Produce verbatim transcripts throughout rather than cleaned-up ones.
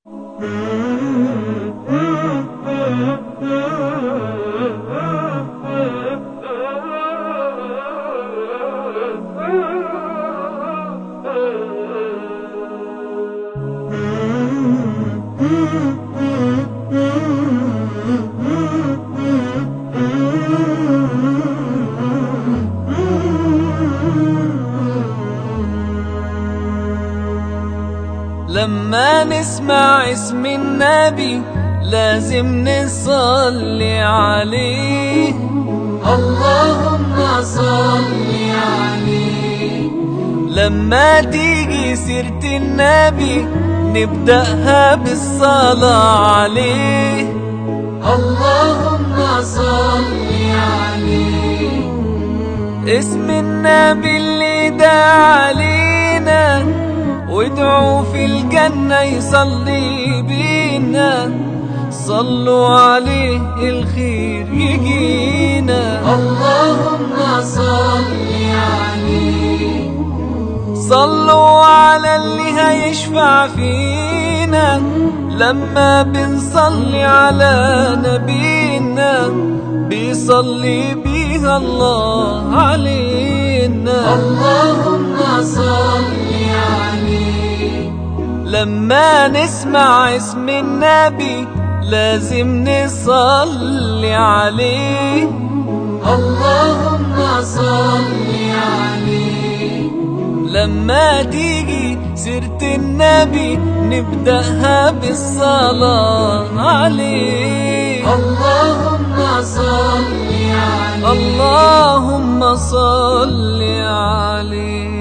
لما نسمع اسم النبي لازم نصلي عليه، اللهم صل عليه. لما تيجي سيرة النبي نبدأها بالصلاة عليه، اللهم صل عليه. اسم النبي اللي دعا علينا وادعوا في الجنة يصلي بينا، صلوا عليه الخير يجينا. اللهم صل عليه. صلوا على اللي هيشفع فينا لما بنصلي على نبينا، بيصلي بيها الله علينا. اللهم صل عليه. لما نسمع اسم النبي لازم نصلي عليه، اللهم صل عليه. لما تيجي سيرة النبي نبدأها بالصلاة عليه، اللهم صل عليه. اللهم صل عليه.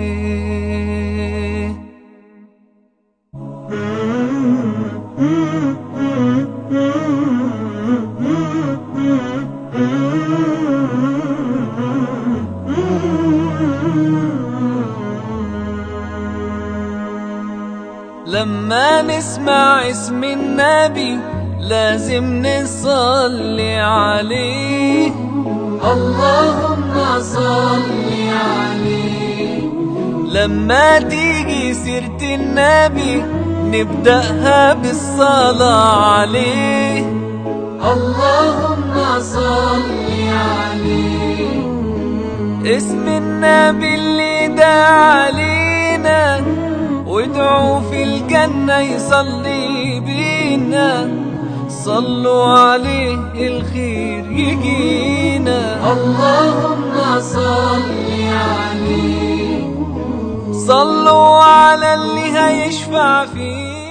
لما نسمع اسم النبي لازم نصلي عليه، اللهم صل عليه. لما تيجي سيرة النبي نبدأها بالصلاة عليه، اللهم صل عليه. اسم النبي اللي دعا علينا وادعوا في الجنة يصلي بينا، صلوا عليه الخير يجينا. اللهم صل عليه. صلوا على اللي هيشفع فينا.